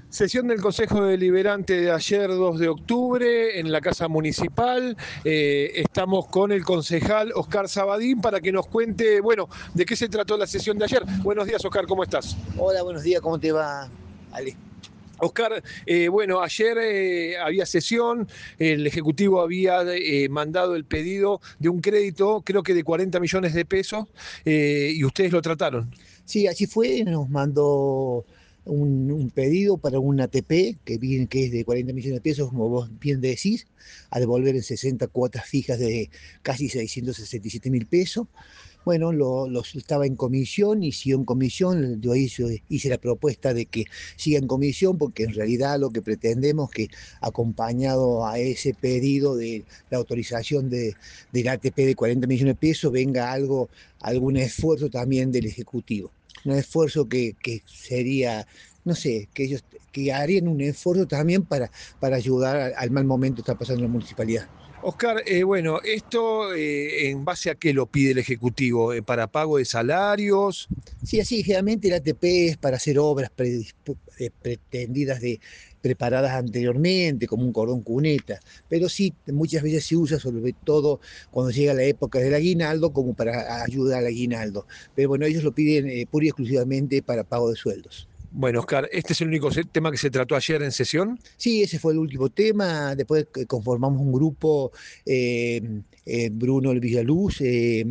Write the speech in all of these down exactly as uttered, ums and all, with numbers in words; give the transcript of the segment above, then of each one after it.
Sesión del Consejo Deliberante de ayer, dos de octubre, en la Casa Municipal. Eh, estamos con el concejal Oscar Sabadín para que nos cuente, bueno, de qué se trató la sesión de ayer. Buenos días, Oscar, ¿cómo estás? Hola, buenos días, ¿cómo te va, Ale? Oscar, eh, bueno, ayer eh, había sesión, el Ejecutivo había eh, mandado el pedido de un crédito, creo que de cuarenta millones de pesos, eh, y ustedes lo trataron. Sí, así fue, nos mandó un, un pedido para un A T P que, viene, que es de cuarenta millones de pesos, como vos bien decís, a devolver en sesenta cuotas fijas de casi seiscientos sesenta y siete mil pesos. Bueno, lo, los, estaba en comisión y siguió en comisión. Yo hice, hice la propuesta de que siga en comisión porque en realidad lo que pretendemos que acompañado a ese pedido de la autorización de, del A T P de cuarenta millones de pesos venga algo, algún esfuerzo también del Ejecutivo. Un esfuerzo que, que sería, no sé, que ellos que harían un esfuerzo también para, para ayudar al, al mal momento que está pasando en la municipalidad. Oscar, eh, bueno, esto eh, ¿en base a qué lo pide el Ejecutivo? Eh, ¿para pago de salarios? Sí, así, generalmente el A T P es para hacer obras predispu- eh, pretendidas de, preparadas anteriormente, como un cordón cuneta, pero sí, muchas veces se usa sobre todo cuando llega la época del aguinaldo como para ayudar al aguinaldo. Pero bueno, ellos lo piden eh, pura y exclusivamente para pago de sueldos. Bueno, Oscar, ¿este es el único se- tema que se trató ayer en sesión? Sí, ese fue el último tema. Después que conformamos un grupo, eh, eh, Bruno El Villaluz, eh,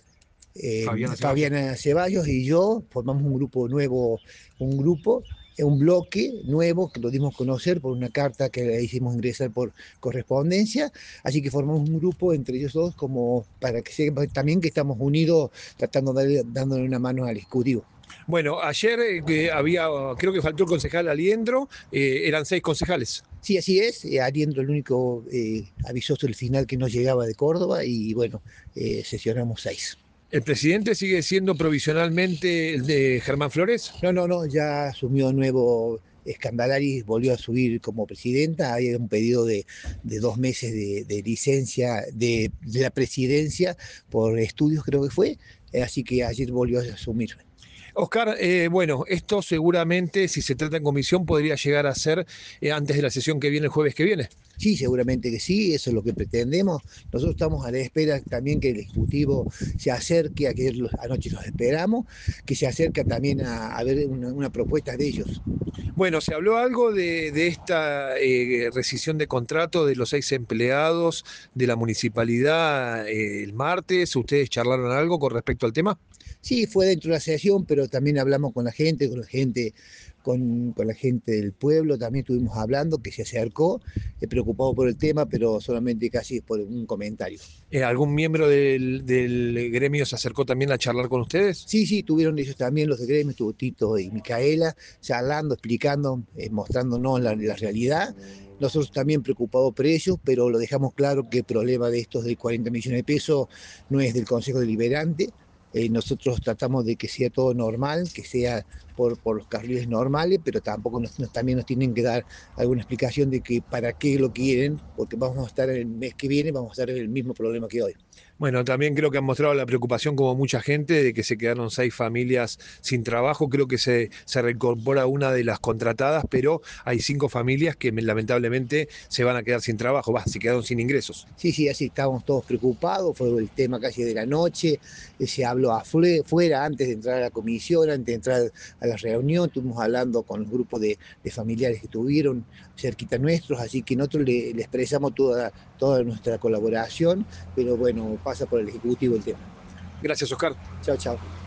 eh, Fabiana Ceballos. Fabiana Ceballos y yo formamos un grupo nuevo, un grupo, eh, un bloque nuevo que lo dimos a conocer por una carta que le hicimos ingresar por correspondencia. Así que formamos un grupo entre ellos dos como para que sepa también que estamos unidos tratando de darle, dándole una mano al Ejecutivo. Bueno, ayer eh, que había, creo que faltó el concejal Aliendro, eh, eran seis concejales. Sí, así es. Eh, Ariendro, el único eh, avisoso el final que no llegaba de Córdoba y bueno, eh, sesionamos seis. ¿El presidente sigue siendo provisionalmente el de Germán Flores? No, no, no, ya asumió de nuevo Escandalaris, volvió a subir como presidenta. Hay un pedido de, de dos meses de, de licencia de, de la presidencia por estudios, creo que fue. Eh, así que ayer volvió a asumir. Oscar, eh, bueno, esto seguramente, si se trata en comisión, podría llegar a ser eh, antes de la sesión que viene el jueves que viene. Sí, seguramente que sí, eso es lo que pretendemos. Nosotros estamos a la espera también que el Ejecutivo se acerque, a que anoche los esperamos, que se acerque también a, a ver una, una propuesta de ellos. Bueno, ¿se habló algo de, de esta eh, rescisión de contrato de los seis empleados de la municipalidad eh, el martes? ¿Ustedes charlaron algo con respecto al tema? Sí, fue dentro de la sesión, pero también hablamos con la gente, con la gente, con, con la gente del pueblo, también estuvimos hablando, que se acercó, eh, preocupado por el tema, pero solamente casi por un comentario. Eh, ¿algún miembro del, del gremio se acercó también a charlar con ustedes? Sí, sí, tuvieron ellos también los de gremio, estuvo Tito y Micaela, charlando, explicando, eh, mostrándonos la, la realidad. Nosotros también preocupados por ellos, pero lo dejamos claro que el problema de estos de cuarenta millones de pesos no es del Consejo Deliberante. Eh, nosotros tratamos de que sea todo normal, que sea por, por los carriles normales, pero tampoco nos, nos- también nos tienen que dar alguna explicación de que para qué lo quieren, porque vamos a estar el mes que viene, vamos a estar en el mismo problema que hoy. Bueno, también creo que han mostrado la preocupación como mucha gente de que se quedaron seis familias sin trabajo. Creo que se, se reincorpora una de las contratadas, pero hay cinco familias que lamentablemente se van a quedar sin trabajo, va, se quedaron sin ingresos. Sí, sí, así estábamos todos preocupados, fue el tema casi de la noche, eh, se habló afuera antes de entrar a la comisión, antes de entrar a la reunión, estuvimos hablando con los grupos de, de familiares que tuvieron cerquita nuestros, así que nosotros le, le expresamos toda, toda nuestra colaboración, pero bueno, pasa por el Ejecutivo el tema. Gracias, Oscar. Chao, chao.